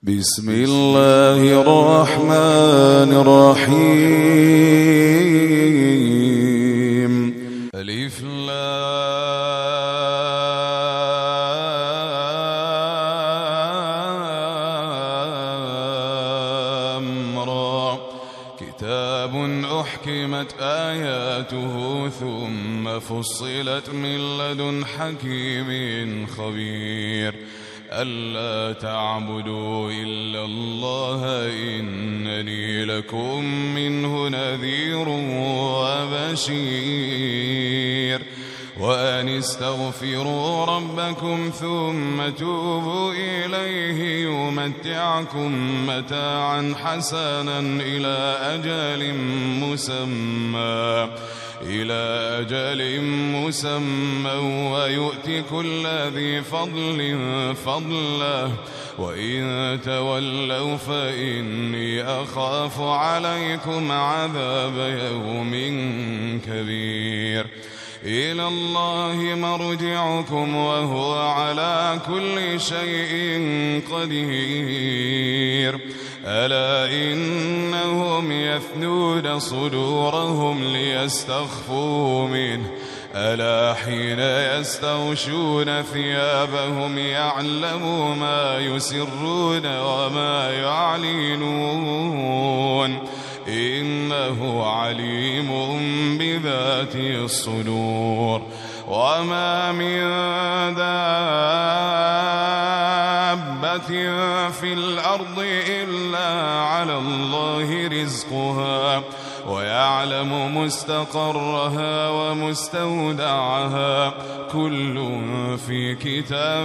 بسم الله الرحمن الرحيم. ألف لام را. كتاب أحكمت آياته ثم فصلت من لدن حكيم خبير. ألا تعبدوا إلا الله إنني لكم منه نذير وبشير. وأن استغفروا ربكم ثم توبوا إليه يمتعكم متاعا حسنا إلى أجل مسمى ويؤتي كل ذي فضل فضله. وإن تولوا فإني أخاف عليكم عذاب يوم كبير. إلى الله مرجعكم وهو على كل شيء قدير. ألا إنهم يثنون صدورهم ليستخفوا منه. ألا حين يستغشون ثيابهم يعلم ما يسرون وما يعلنون إنه عليم بذات الصدور. وما من دابة في الأرض إلا على الله رزقها ويعلم مستقرها ومستودعها كل في كتاب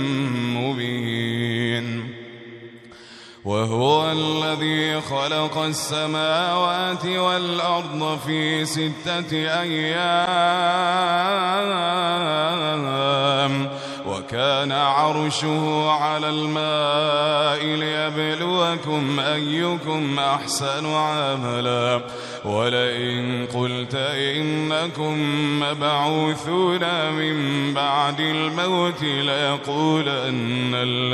مبين. وهو الذي خلق السماوات والأرض في 6 أيام وكان عرشه على الماء ليبلوكم أيكم أحسن عملا. ولئن قلت إنكم مبعوثون من بعد الموت ليقولن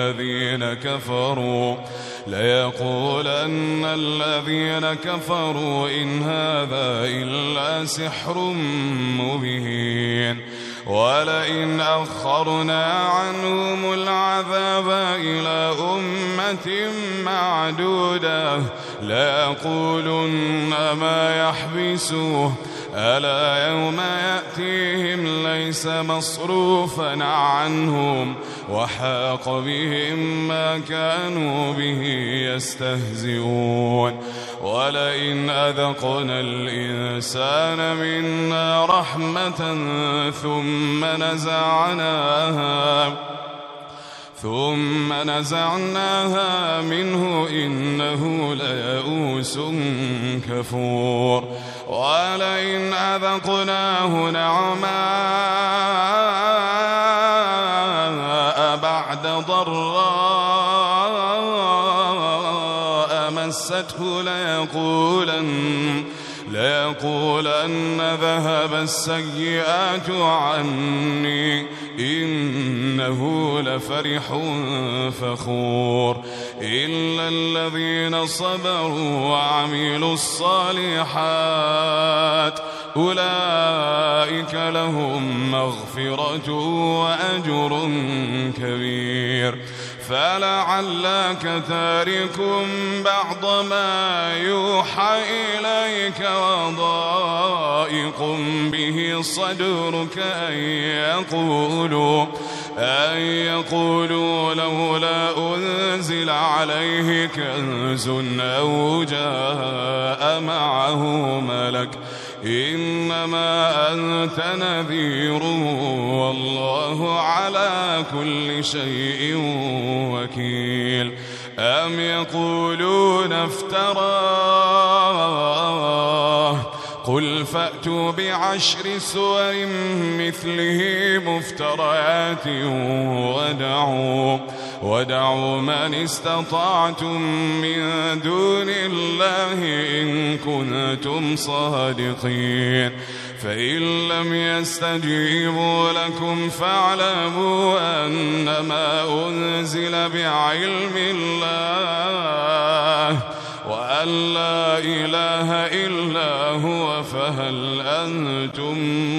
الذين كفروا إن هذا إلا سحر مبين. ولئن أخرنا عنهم العذاب إلى أمة معدودة ليقولن ما يحبسوه. ألا يوم يأتيهم ليس مصروفا عنهم وحاق بهم ما كانوا به يستهزئون. ولئن أذقنا الإنسان منا رحمة ثم نزعناها منه إنه ليئوس كفور. ولئن أذقناه نعماء بعد ضراء مسته ليقولن ذهب السيئات عني إنه لفرح فخور. إلا الذين صبروا وعملوا الصالحات أولئك لهم مغفرة وأجر كبير. فلعلك تارك بعض ما يوحى إليك وضائق به صدرك أن يقولوا لولا أنزل عليه كنز أو جاء معه ملك إنما أنت نذير والله على كل شيء وكيل. أم يقولون افتراه قل فأتوا ب10 سور مثله مفتريات ودعوا من استطعتم من دون الله إن كنتم صادقين. فإن لم يستجيبوا لكم فاعلموا أنما أنزل بعلم الله وأن لا إله إلا هو فهل أنتم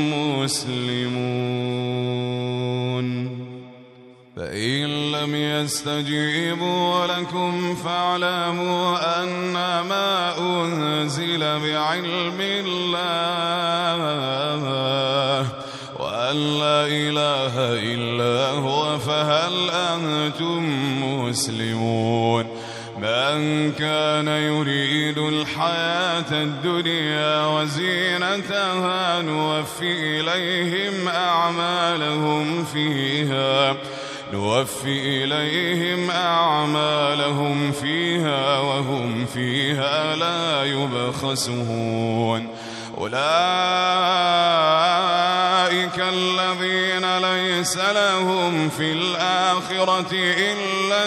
مسلمون فإن لم يستجيبوا لكم فاعلموا أنما أنزل بعلم الله وأن لا إله إلا هو فهل أنتم مسلمون من كان يريد الحياة الدنيا وزينتها نوفي إليهم أعمالهم فيها وهم فيها لا يبخسون أولئك الذين ليس لهم في الآخرة إلا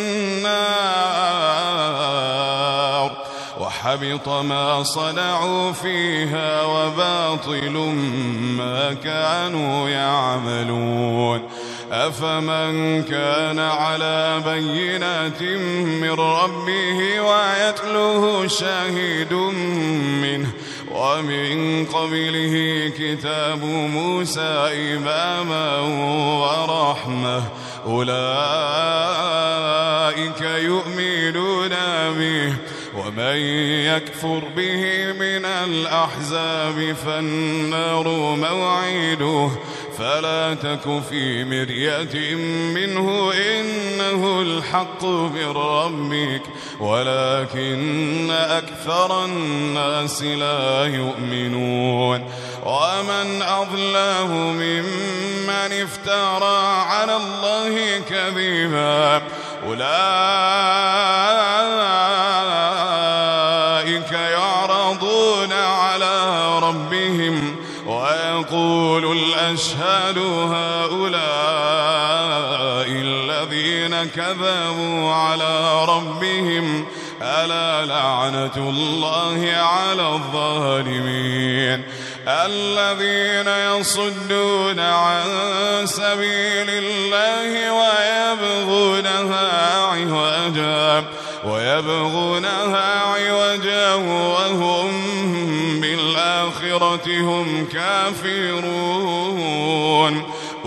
النار وحبط ما صنعوا فيها وباطل ما كانوا يعملون أفمن كان على بينة من ربه ويتلوه شاهد منه ومن قبله كتاب موسى إماما ورحمة أولئك يؤمنون به ومن يكفر به من الأحزاب فالنار موعده فلا تك في مرية منه إنه الحق من ربك ولكن أكثر الناس لا يؤمنون ومن أظلم ممن افترى على الله كذبا أولئك يعرضون على ربهم ويقول الأشهاد هؤلاء الذين كذبوا على ربهم ألا لعنة الله على الظالمين الذين يصدون عن سبيل الله ويبغونها عوجا وهم بالآخرة هم كافرون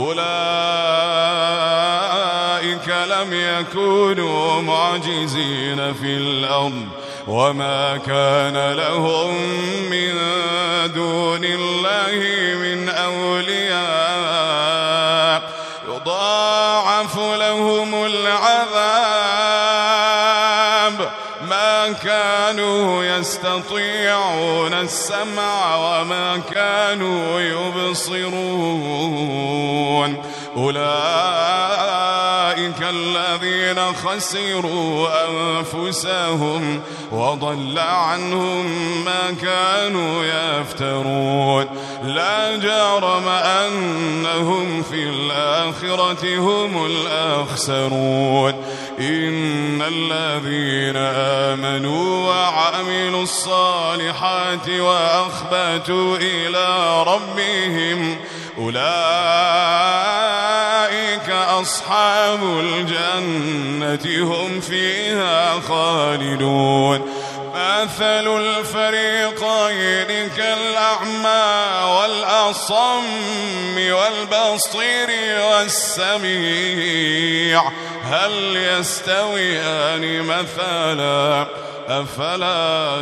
أولئك لم يكونوا معجزين في الأرض وما كان لهم من دون الله من أولياء يضاعف لهم العذاب ما كانوا يستطيعون السمع وما كانوا يبصرون أولئك الذين خسروا أنفسهم وضل عنهم ما كانوا يفترون لا جرم أنهم في الآخرة هم الأخسرون إن الذين آمنوا وعملوا الصالحات وأخبتوا إلى ربهم أولئك أصحاب الجنة هم فيها خالدون مثل الفريقين كالأعمى والأصم والبصير والسميع هل يستويان مثلا أفلا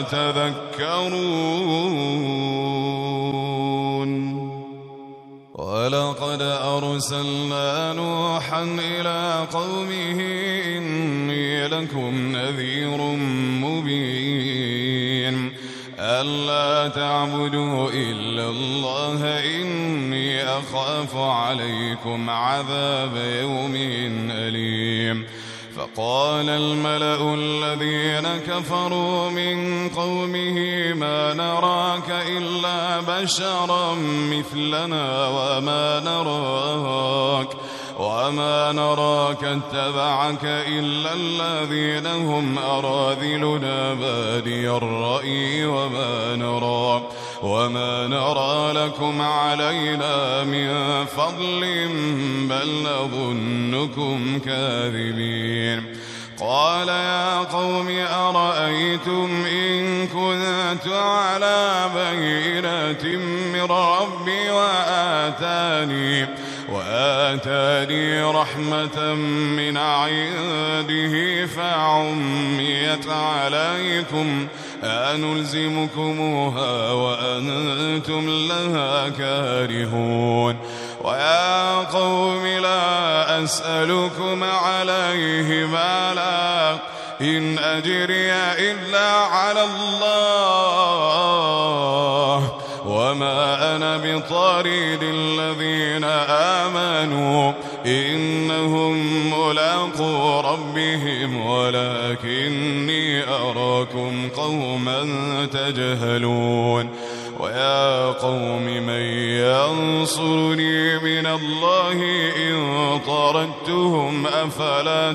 تذكرون ولقد أرسلنا نوحا إلى قومه إني لكم نذير مبين ألا تعبدوا إلا الله إني أخاف عليكم عذاب يوم أليم فقال الملأ الذين كفروا من قومه ما نراك إلا بشرا مثلنا وما نراك اتبعك إلا الذين هم أراذلنا بادي الرأي وما نرى لكم علينا من فضل بل نظنكم كاذبين قال يا قوم أرأيتم كنت على بينة من ربي وآتاني رحمة من عنده فعميت عليكم أنلزمكموها وأنتم لها كارهون ويا قوم لا أسألكم عليه مالا إن أجري إلا على الله وما أنا بطارد الذين آمنوا إنهم ملاقو ربهم ولكني أراكم قوما تجهلون ويا قوم من ينصرني من الله إن طردتهم أفلا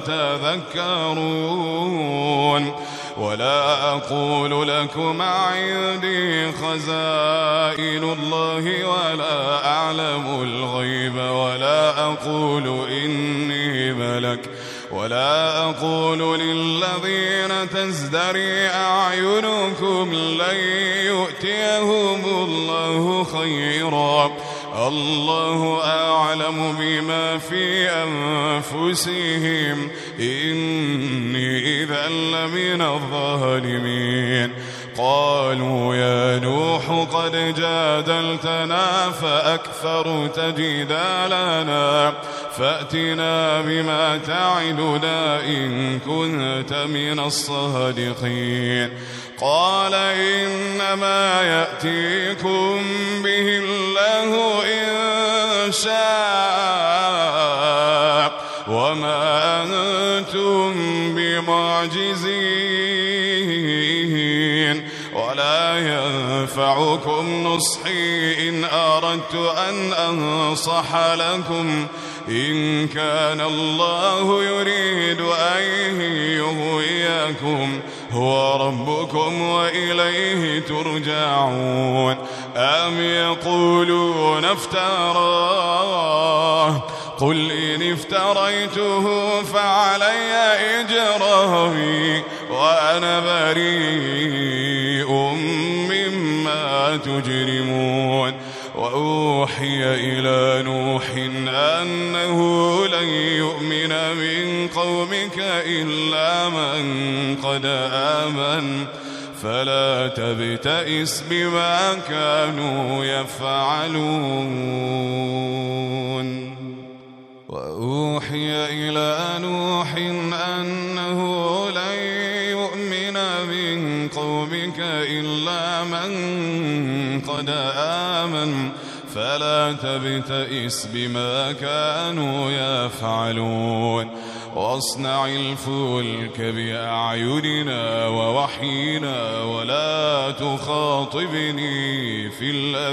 تذكرون ولا أقول لكم عندي خزائن الله ولا أعلم الغيب ولا أقول إني ملك ولا أقول للذين تزدري أعينكم لن يؤتيهم الله خيرا الله أعلم بما في أنفسهم إني إذا لمن الظالمين قالوا يا نوح قد جادلتنا فأكثرت جدالنا فأتنا بما تعدنا إن كنت من الصادقين قال إنما يأتيكم به الله إن شاء وما أنتم بمعجزين ولا ينفعكم نصحي إن أردت أن أنصح لكم إن كان الله يريد أن يغويكم هو ربكم وإليه ترجعون أم يقولون افتراه قل إن افتريته فعلي إجرامي وأنا بريء مما تجرمون وأوحي إلى نوح أنه لن يؤمن من قومك إلا من قد آمن فلا تبتئس بما كانوا يفعلون وأوحي إلى نوح أنه لن يؤمن من قومك إلا من قد آمن فلا تبتئس بما كانوا يفعلون واصنع الفلك بأعيننا ووحينا ولا تخاطبني في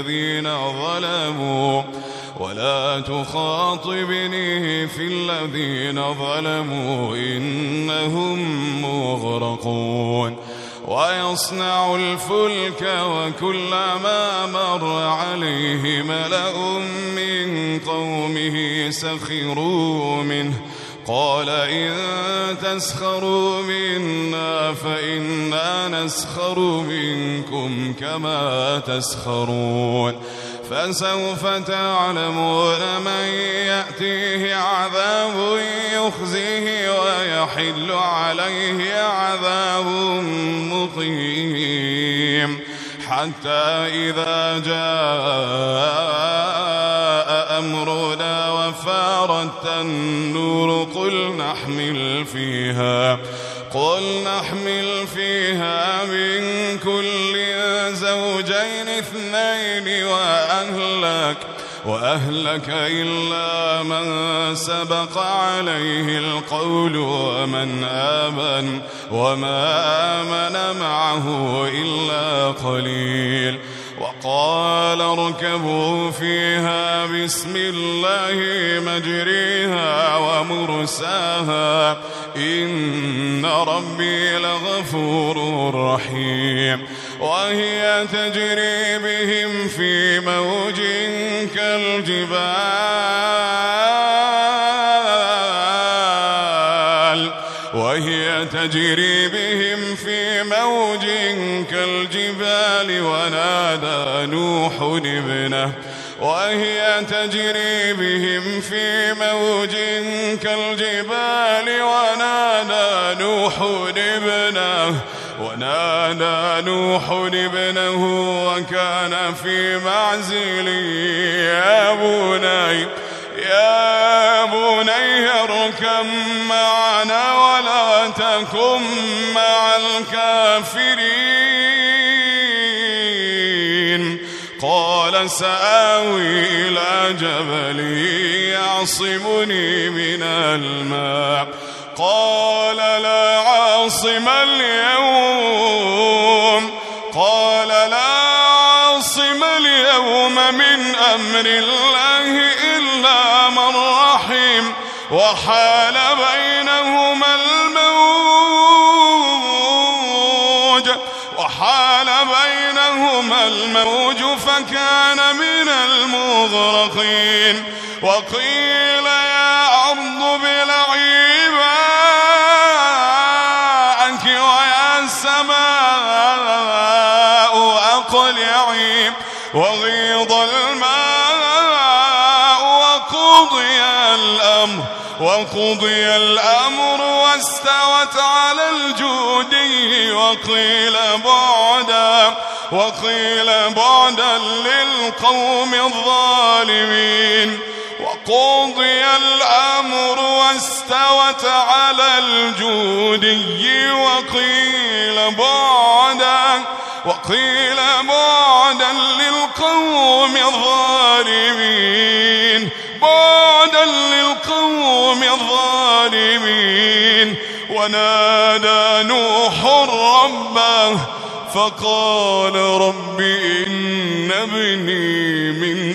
الذين ظلموا إنهم مغرقون ويصنع الفلك وكلما مر عليه ملأ من قومه سخروا منه قال إن تسخروا منا فإنا نسخر منكم كما تسخرون فسوف تعلمون من يأتيه عذاب يخزيه ويحل عليه عذاب مقيم حتى إذا جاء أمرنا وفارت النور قل نحمل فيها من كل زوجين اثنين وأهلك إلا من سبق عليه القول وما آمن معه إلا قليل وقال اركبوا فيها بسم الله مجريها ومرساها إن ربي لغفور رحيم وهي تجري بهم في موج كالجبال تجري بهم في موج كالجبال وهي تجري بهم في موج كالجبال ونادى نوح ابنه وكان في معزل يا بني اركب معنا ولا تكن مع الكافرين. قال سآوي إلى جبل يعصمني من الماء قال لا عاصم اليوم من أمر الله إلا من رحم وحال بينهما الموج فكان من المغرقين. وقيل يا أرض ابلعي ماءك ويا السماء أقلعي وغيض الماء وقضي الأمر واستوت على الجودي وقيل بعدا للقوم الظالمين. وقضي الأمر واستوت على الجودي وقيل بعدا للقوم الظالمين. ونادى نوح ربه فقال رب إن ابني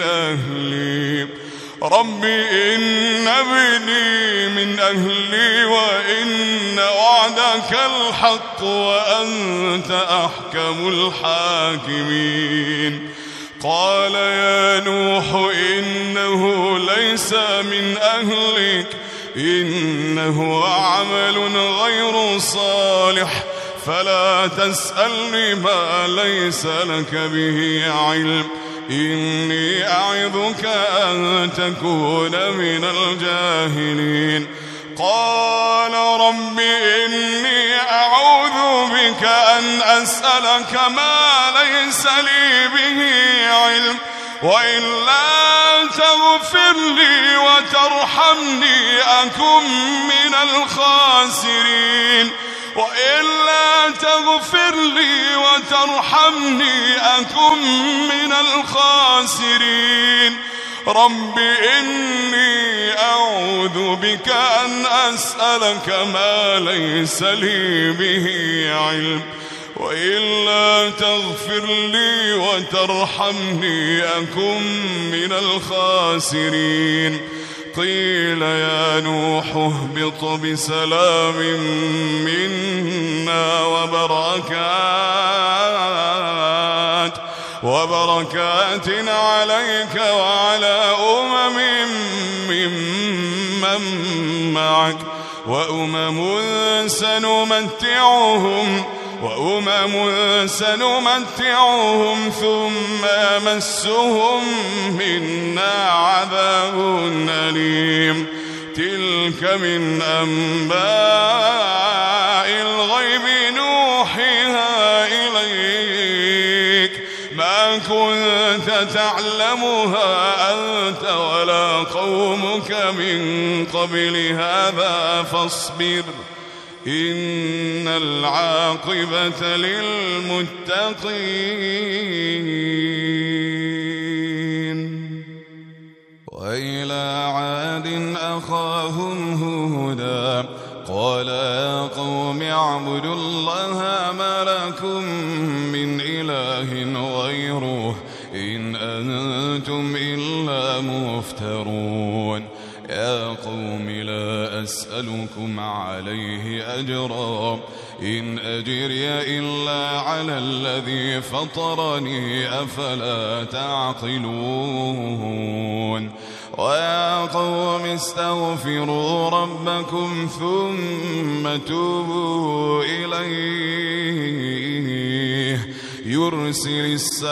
من أهلي وإن وعدك الحق وأنت أحكم الحاكمين. قال يا نوح إنه ليس من أهلك إنه عمل غير صالح فلا تسألني ما ليس لك به علم إني أعظك أن تكون من الجاهلين. قال رب إني أعوذ بك أن أسألك ما ليس لي به علم وإلا تغفر لي وترحمني أكن من الخاسرين. رب إني أعوذ بك أن أسألك ما ليس لي به علم وإلا تغفر لي وترحمني أكن من الخاسرين. قيل يا نوح اهبط بسلام منا وبركات عليك وعلى ممن معك وأمم سنمتعهم ثم يمسهم منا عذاب أليم. تلك من أنباء الغيب نوحيها إليك ما كنت تعلمها أنت ولا قومك من قبل هذا فاصبر إن العاقبة للمتقين. وإلى عاد أخاهم هودا قال يا قوم اعبدوا الله ما لكم من إله غيره إن أنتم إلا مفترون. يا قوم لا أسألكم عليه أجرا إن أجري إلا على الذي فطرني أفلا تعقلون. ويا قوم استغفروا ربكم ثم توبوا إليه يرسل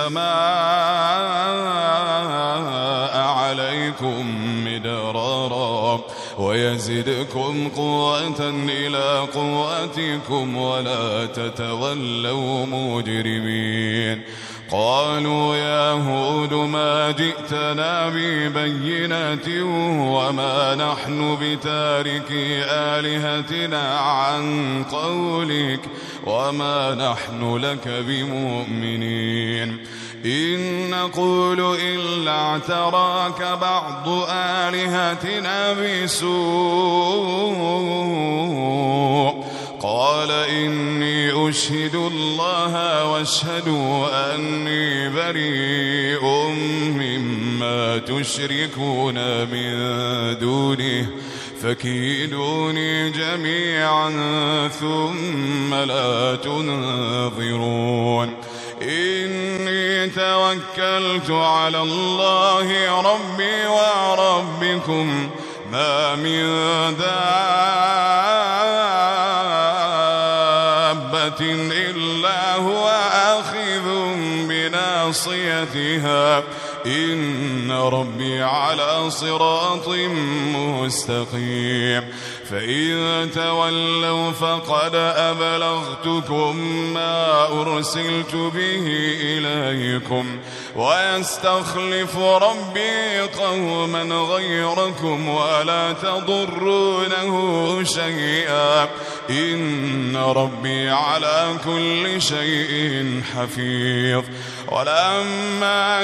السماء عليكم مدرارا ويزدكم قوة إلى قوتكم ولا تتولوا مجرمين. قالوا يا هود ما جئتنا ببينة وما نحن بتاركي آلهتنا عن قولك وما نحن لك بمؤمنين إن نقول إلا اعتراك بعض آلهتنا بسوء قال إني أشهد الله واشهدوا أني بريء مما تشركون من دونه فكيدوني جميعا ثم لا تنظرون. إني توكلت على الله ربي وربكم ما من دابة إلا هو آخذ بناصيتها إن ربي على صراط مستقيم. فإن تولوا فقد أبلغتكم ما أرسلت به إليكم ويستخلف ربي قوما غيركم ولا تضرونه شيئا إن ربي على كل شيء حفيظ. ولما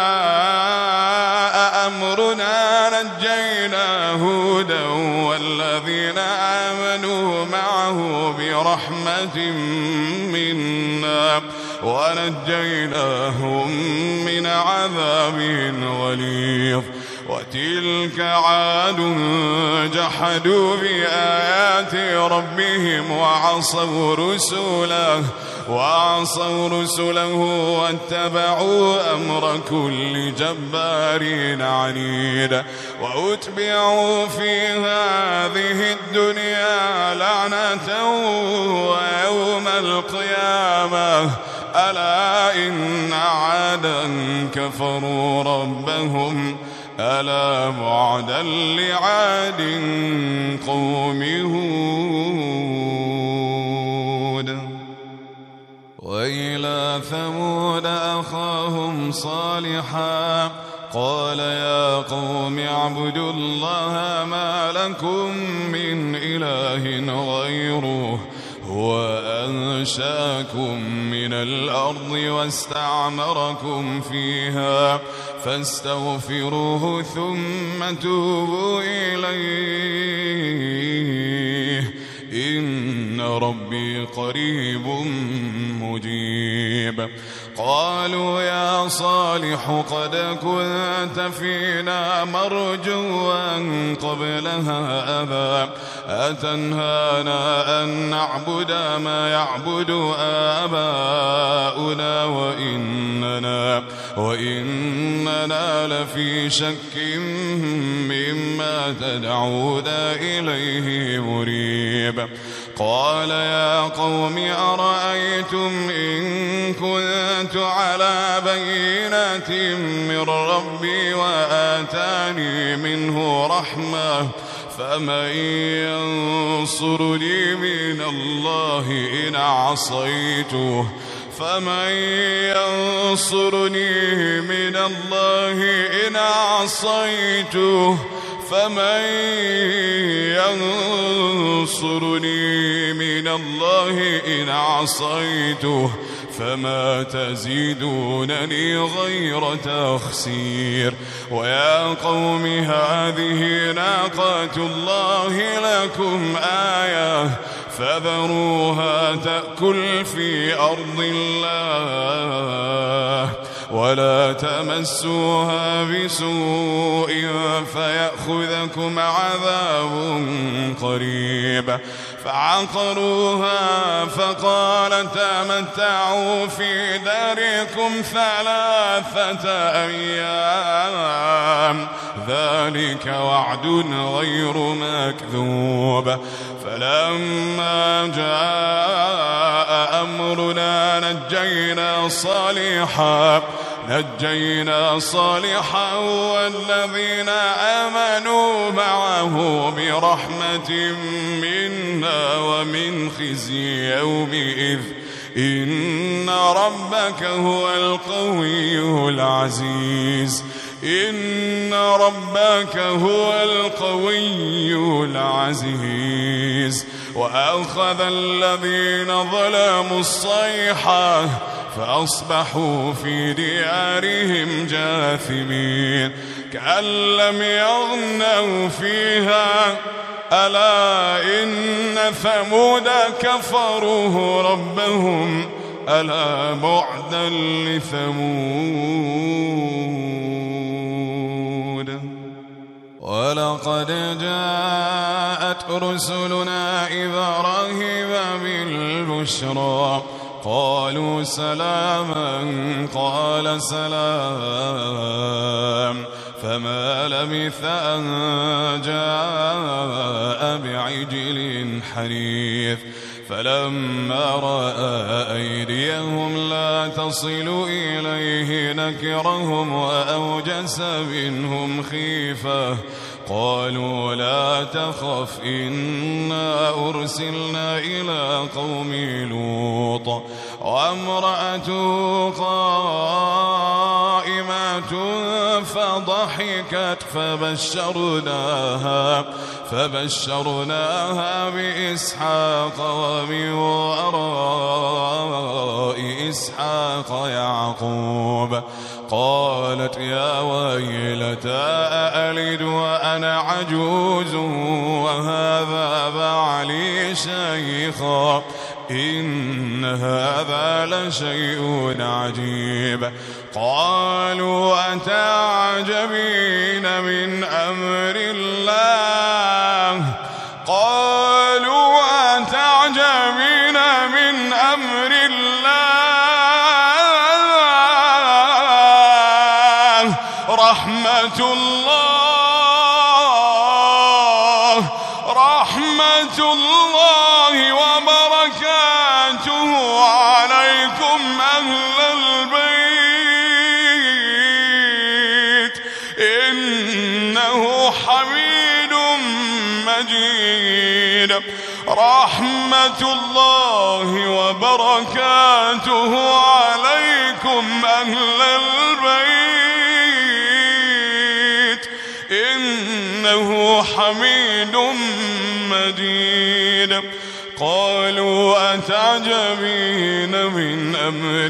جاء أمرنا نجينا هودا والذين آمنوا معه برحمة منا ونجيناهم من عذاب غليظ. وتلك عاد جحدوا بآيات ربهم وعصوا رسله واتبعوا أمر كل جبار عنيد. وأتبعوا في هذه الدنيا لعنة ويوم القيامة ألا إن عادا كفروا ربهم ألا بعدا لعاد قوم هود. وإلى ثمود أخاهم صالحا قال يا قوم اعبدوا الله ما لكم من إله غيره هو أنشأكم من الأرض واستعمركم فيها فاستغفروه ثم توبوا إليه إن ربي قريب مجيب. قالوا يا صالح قد كنت فينا مرجوا قبل هذا أتنهانا أن نعبد ما يعبد آباؤنا وإننا لفي شك مما تدعونا إليه مريب. قال يا قوم أرأيتم إن كنت على بينة من ربي وآتاني منه رحمة فمن ينصرني من الله إن عصيته فمن ينصرني من الله إن عصيته فما تزيدونني غير تخسير. ويا قوم هذه ناقة الله لكم آية فذروها تأكل في أرض الله ولا تمسوها بسوء فيأخذكم عذاب قريب. فعقروها فقال تمتعوا في داركم 3 أيام ذلك وعد غير مكذوب. فلما جاء أمرنا نجينا صالحا والذين آمنوا معه برحمة منا ومن خزي يومئذ إن ربك هو القوي العزيز. وأخذ الذين ظلموا الصيحة فأصبحوا في ديارهم جاثمين كأن لم يغنوا فيها ألا إن ثمود كفروا ربهم ألا بعدا لثمود. ولقد جاءت رسلنا إبراهيم بالبشرى قالوا سلاما قال سلام فما لبث أن جاء بعجل حنيذ. فلما رأى أيديهم لا تصل إليه نكرهم وأوجس منهم خيفة قالوا لا تخف إنا أرسلنا إلى قوم لوط وامرأته قائمة فضحكت فبشرناها بإسحاق ومن وراء إسحاق يعقوب. قالت يا ويلتى أألد وأنا عجوز وهذا بعلي شيخا إن هذا لشيء عجيب. قالوا أتعجبين من أمر الله رحمة الله وبركاته عليكم أهل البيت إنه حميد مجيد. رحمة الله وبركاته عليكم أهل البيت إنه حميد مجيد. قالوا أتعجبين من أمر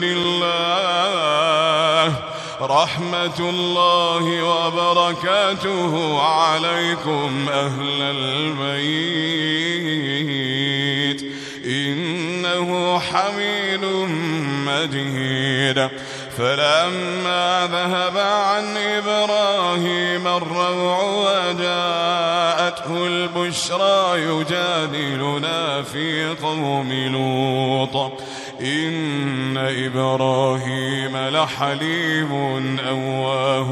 الله رحمة الله وبركاته عليكم أهل البيت إنه حميد مجيد. فلما ذهب عن إبراهيم الروع وجاءته البشرى يجادلنا في قوم لوط إن إبراهيم لحليم أواه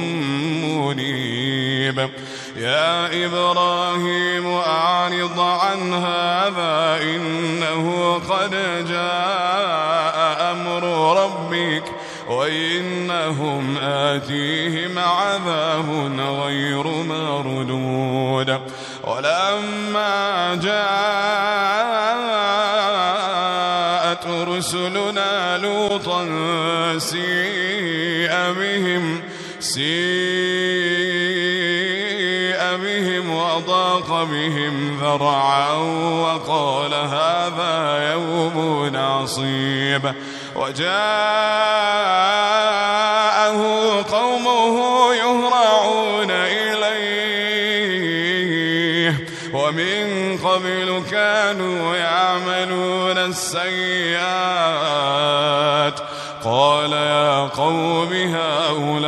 منيب. يا إبراهيم أعرض عن هذا إنه قد جاء أمر ربك وإنهم آتيهم عذاب غير مردود. ولما جاءت رسلنا لوطا سيء بهم وضاق بهم ذرعا وقال هذا يوم عصيب. وجاءه قومه يهرعون إليه ومن قبل كانوا يعملون السيئات. قال يا قوم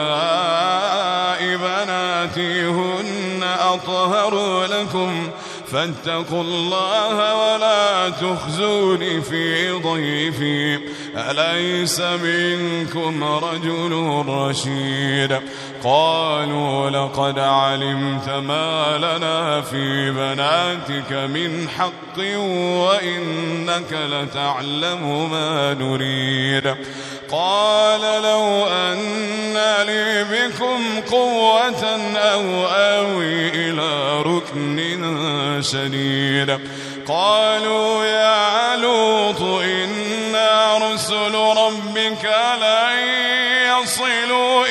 هؤلاء بناتي هن أطهر لكم فاتقوا الله ولا تخزوني في ضيفي أليس منكم رجل رشيد قالوا لقد علمت ما لنا في بناتك من حق وإنك لتعلم ما نريد قال لو أن لي بكم قوة أو آوي إلى ركن شديد قالوا يا لوط إنا رسل ربك لن يصلوا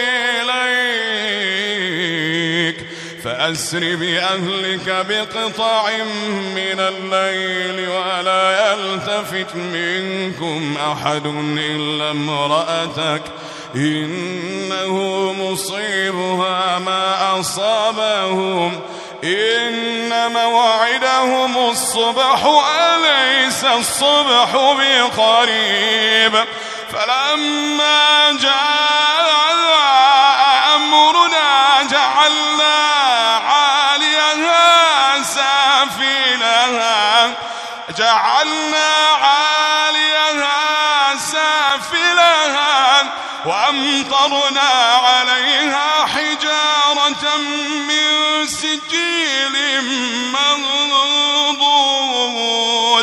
إليك فأسر بأهلك بقطع من الليل ولا يلتفت منكم أحد إلا امرأتك إنه مصيبها ما أصابهم إن موعدهم الصبح أليس الصبح بقريب فلما جاء أمرنا جعلنا عاليها سافلها وأمطرنا عليها حجارة من سجيل منضود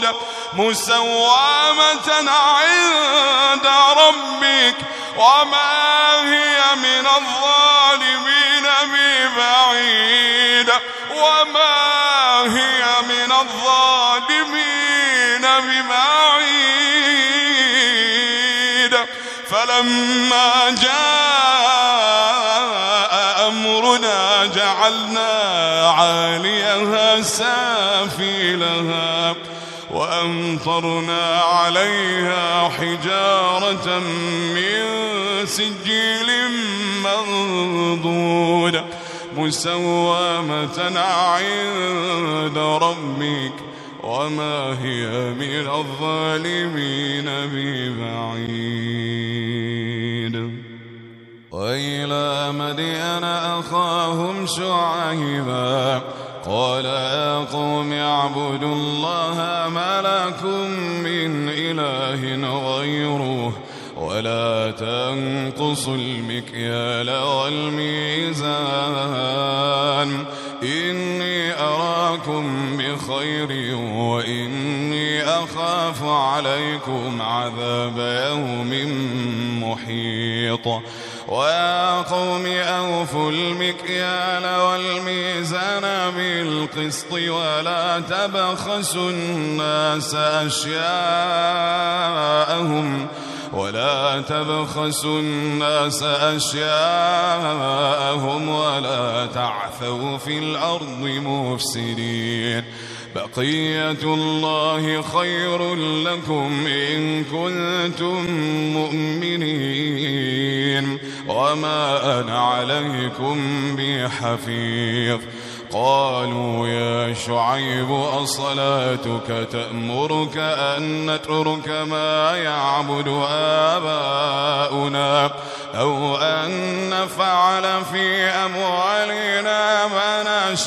مسومة عند ربك وما هي من الظالمين ببعيد فلما جاء أمرنا جعلنا عاليها سافلها وأمطرنا عليها حجارة من سجيل منضود مسومة عند ربك وما هي من الظالمين ببعيد وإلى مدين أخاهم شعيبا قال يا قوم اعبدوا الله ما لكم من إله غيره ولا تنقصوا المكيال والميزان إني أراكم بخير وإني أخاف عليكم عذاب يوم محيط ويا قوم أوفوا المكيال والميزان بالقسط ولا تبخسوا الناس أشياءهم ولا تعثوا في الأرض مفسدين بقية الله خير لكم إن كنتم مؤمنين وما أنا عليكم بحفيظ قالوا يا شعيب أصلاتك تأمرك أن نترك ما يعبد آباؤنا أو أن نفعل في أموالنا ما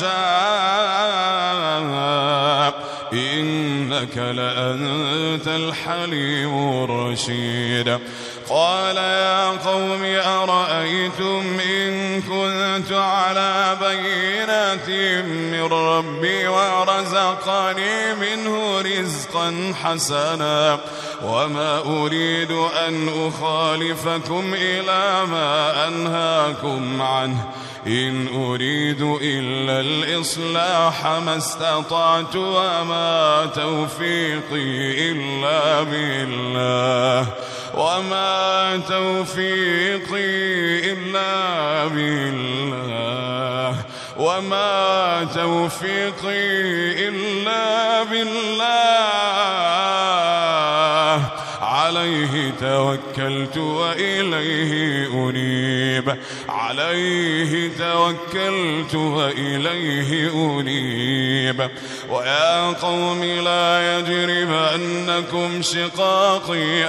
نشاء إنك لأنت الحليم الرشيد قال يا قوم أرأيتم إن كنت على بينة من ربي ورزقني منه رزقا حسنا وما أريد أن أخالفكم إلى ما أنهاكم عنه إن أريد إلا الإصلاح ما استطعت وما توفيقي إلا بالله عليه توكلت وإليه أنيب عليه توكلت وإليه أنيب ويا قوم لا يجرمنكم شقاقي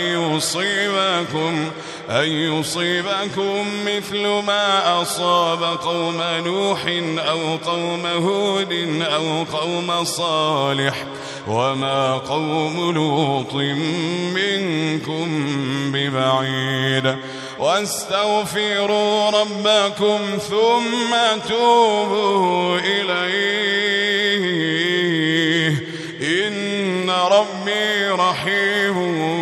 أن يصيبكم مثل ما أصاب قوم نوح أو قوم هود أو قوم صالح وما قوم لوط منكم ببعيد واستغفروا ربكم ثم توبوا إليه إن ربي رحيم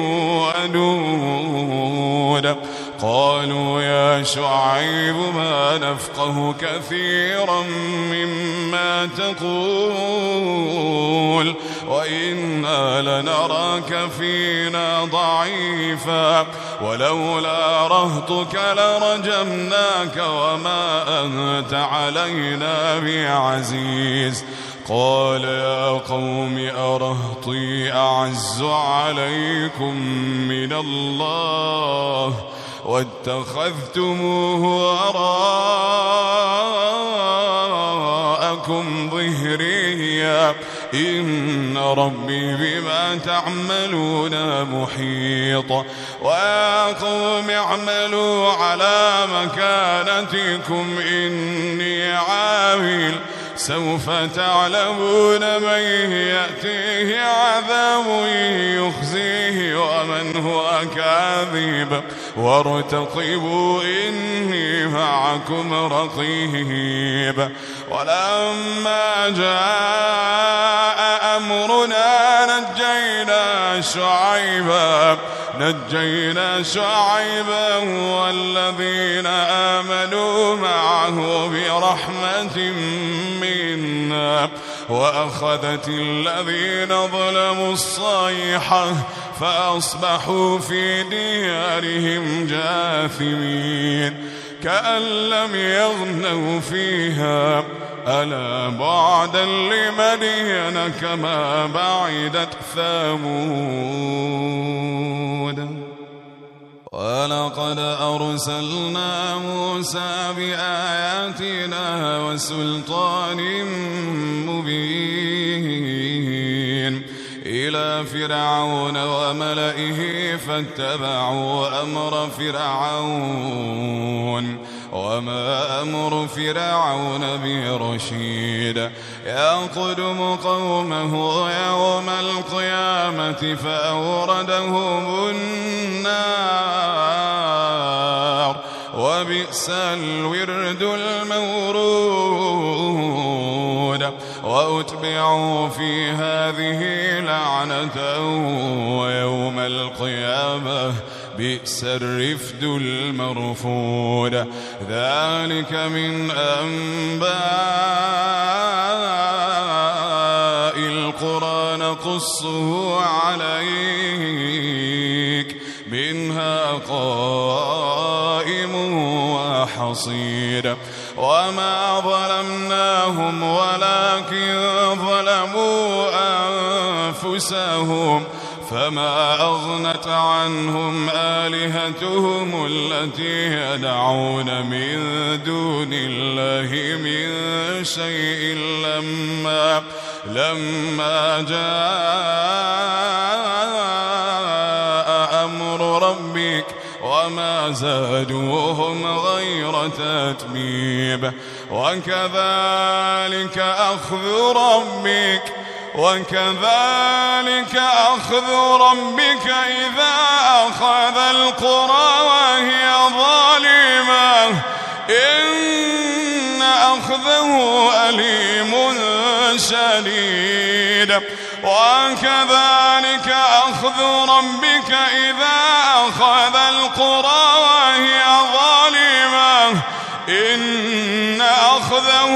ودود قالوا يا شعيب ما نفقه كثيرا مما تقول وإنا لنراك فينا ضعيفا ولولا رهطك لرجمناك وما أنت علينا بعزيز قال يا قوم أرهطي أعز عليكم من الله واتخذتموه وراءكم ظهريا إن ربي بما تعملون محيط ويا قوم اعملوا على مكانتكم إني عامل سوف تعلمون من يأتيه عذاب يخزيه ومن هو كاذب وارتقبوا إني معكم رقيب ولما جاء أمرنا نجينا شعيبا والذين آمنوا معه برحمة منا وأخذت الذين ظلموا الصيحة فأصبحوا في ديارهم جاثمين كأن لم يغنوا فيها ألا بعدا لمدين كما بعدت ثمود ولقد أرسلنا موسى بآياتنا وسلطان مبين إلى فرعون وملئه فاتبعوا أمر فرعون وما أمر فرعون برشيد يقدم قومه يوم القيامة فأوردهم النار وبئس الورد المورود وأتبعوا في هذه لعنة ويوم القيامة بئس الرفد المرفود ذلك من أنباء القرى نقصه عليك منها قائم وحصيد وما ظلمناهم ولكن ظلموا أنفسهم فما أغنت عنهم آلهتهم التي يدعون من دون الله من شيء لما جاء أمر ربك وما زادوهم غير تتبيب وكذلك أخذ ربك إذا أخذ القرى وهي ظالمة إن أخذه أليم شديد وكذلك أخذ ربك إذا أخذ القرى وهي ظالمة إن أخذه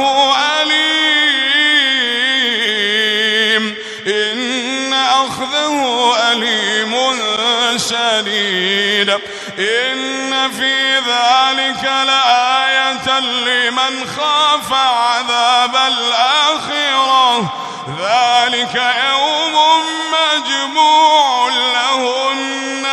أليم شديد إن في ذلك لآية لمن خاف عذاب الآخرة ذلك يوم مجموع له الناس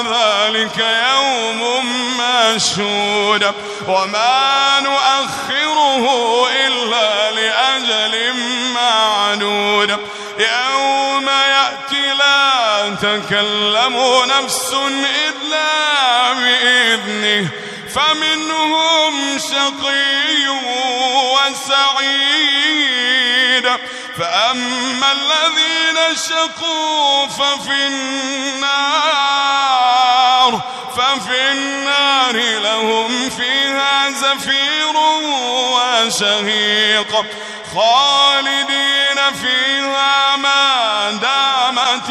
وذلك يوم مشهود وما نؤخره إلا لأجل معدود يوم يأتي لا تكلم نفس إلا بإذنه فمنهم شقي وسعيد فأما الذين شقوا ففي النار لهم فيها زفير وشهيق خالدين فيها ما دامت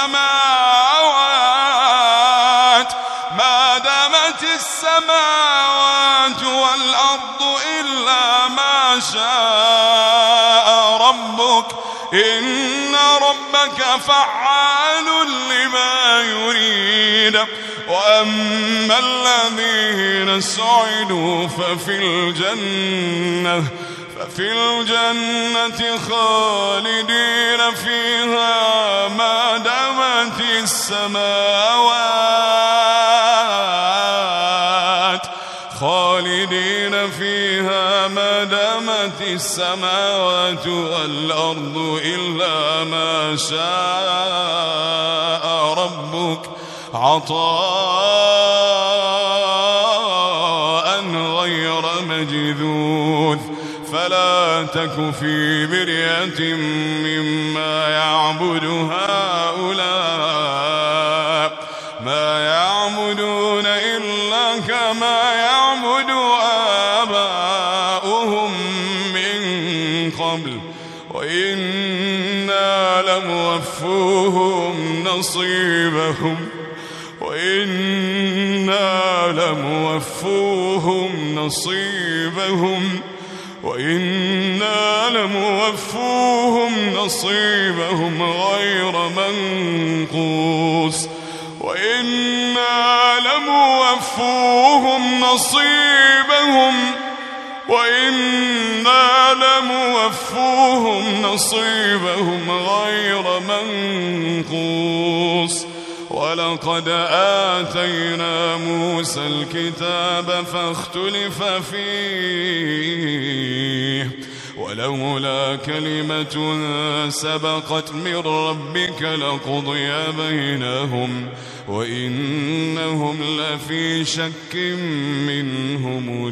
السماوات والأرض إلا ما شاء ربك إن ربك فعال لما يريد وأما الذين سعدوا ففي الجنة خالدين فيها ما دامت السماوات والأرض إلا ما شاء ربك عطاء غير مجذوذ فلا تك في مرية مما يعبد هؤلاء ما يعبدون إلا كما يعبد آباؤهم من قبل وإنا لموفوهم نصيبهم غير منقوص وإنا لموفوهم نصيبهم غير منقوص ولقد آتينا موسى الكتاب فاختلف فيه ولولا كلمة سبقت من ربك لقضي بينهم وإنهم لفي شك منه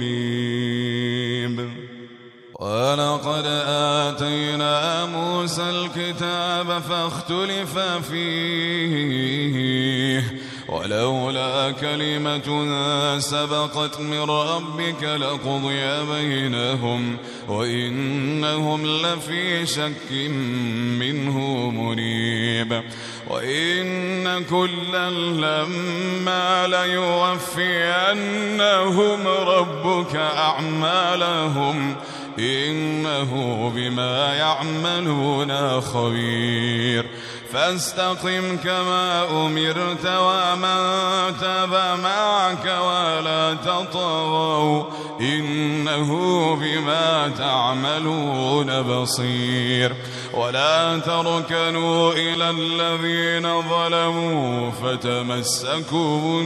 مريب ولقد آتينا موسى الكتاب فاختلف فيه ولولا كلمة سبقت من ربك لقضي بينهم وإنهم لفي شك منه مريب وإن كلا لما ليوفينهم ربك أعمالهم إنه بما يعملون خبير فاستقم كما أمرت ومن تاب معك ولا تطغوا إنه بما تعملون بصير ولا تركنوا إلى الذين ظلموا فتمسكوا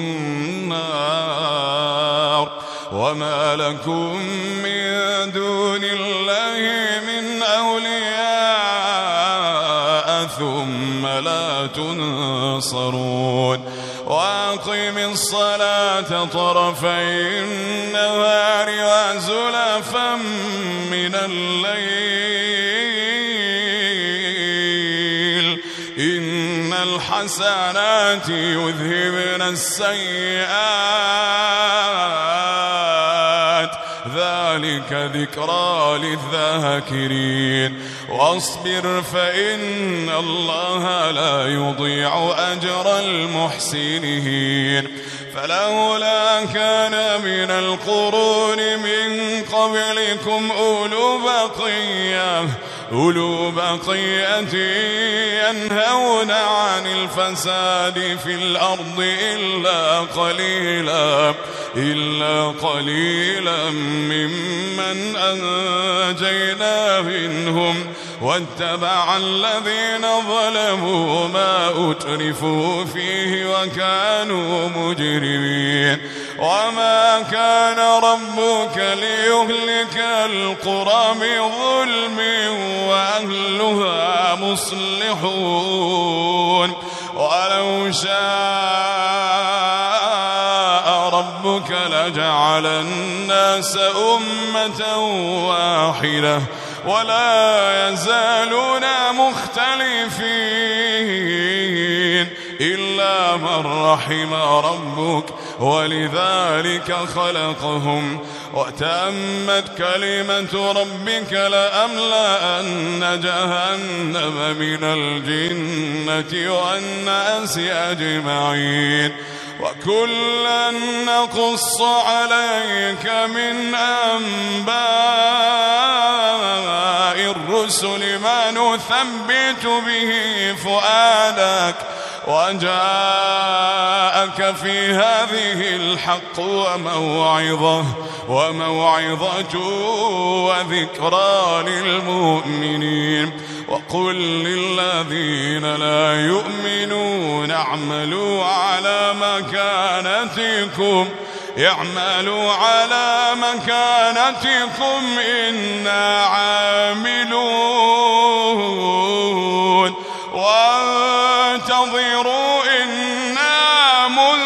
النار وما لكم من دون الله من أولياء ثم لا تنصرون وأقم الصلاة طرفي النهار وزلفا من الليل إن الحسنات يذهبن السيئات ذلك ذكرى للذاكرين واصبر فإن الله لا يضيع أجر المحسنين فلولا كان من القرون من قبلكم أولو بقية ينهون عن الفساد في الأرض إلا قليلا ممن أنجينا منهم واتبع الذين ظلموا ما أترفوا فيه وكانوا مجرمين وما كان ربك ليهلك القرى بظلم وأهلها مصلحون ولو شاء ربك لجعل الناس أمة واحدة ولا يزالون مختلفين إلا من رحم ربك ولذلك خلقهم وتمت كلمة ربك لأملأن جهنم من الجنة والناس أجمعين وكلا نقص عليك من أنباء الرسل ما نثبت به فؤادك وجاءك في هذه الحق وموعظة وذكرى للمؤمنين وقل للذين لا يؤمنون اعملوا على مكانتكم إنا عاملون وانتظروا إنا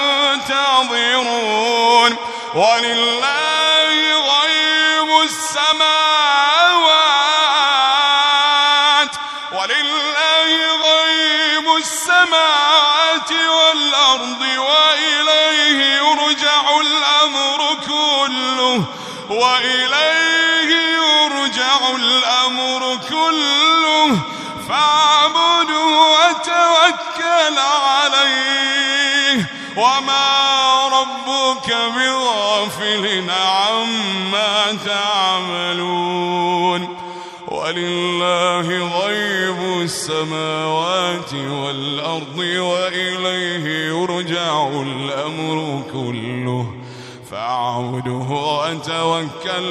منتظرون ولله غيب السماوات والأرض وإليه يرجع الأمر كله فاعبده وتوكل عليه وما ربك بغافل عما تعملون ولله غيب السماوات والأرض وإليه يرجع الأمر كله فاعبده وتوكل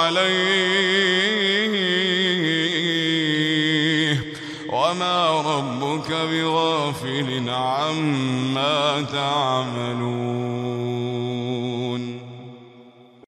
عليه وما ربك بغافل عما تعملون.